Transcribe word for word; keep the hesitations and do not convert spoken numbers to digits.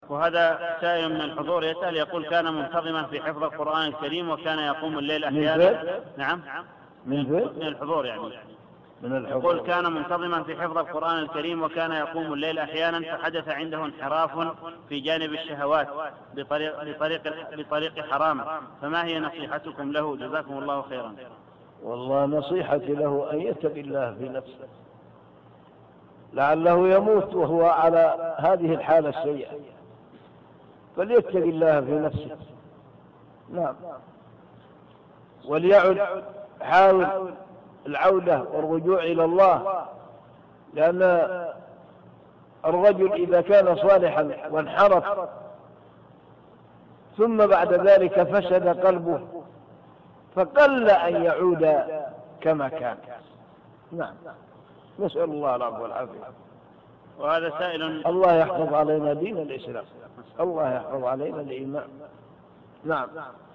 وهذا سائل من الحضور يسأل يقول كان منتظما في حفظ القرآن الكريم وكان يقوم الليل أحيانا. نعم من من الحضور يعني من الحضور. يقول كان منتظما في حفظ القرآن الكريم وكان يقوم الليل أحيانا فحدث عنده انحراف في جانب الشهوات بطريق, بطريق, بطريق حرام، فما هي نصيحتكم له جزاكم الله خيرا؟ والله نصيحتي له أن يتقي الله في نفسه، لعله يموت وهو على هذه الحالة السيئة، فليتق الله في نفسه. نعم. وليعد حاول العودة والرجوع إلى الله، لأن الرجل إذا كان صالحا وانحرف ثم بعد ذلك فسد قلبه فقل أن يعود كما كان. نعم. نسأل الله العفو والعافية. وهذا سائل الله يحفظ علينا دين الإسلام، الله يحفظ علينا الإيمان. نعم.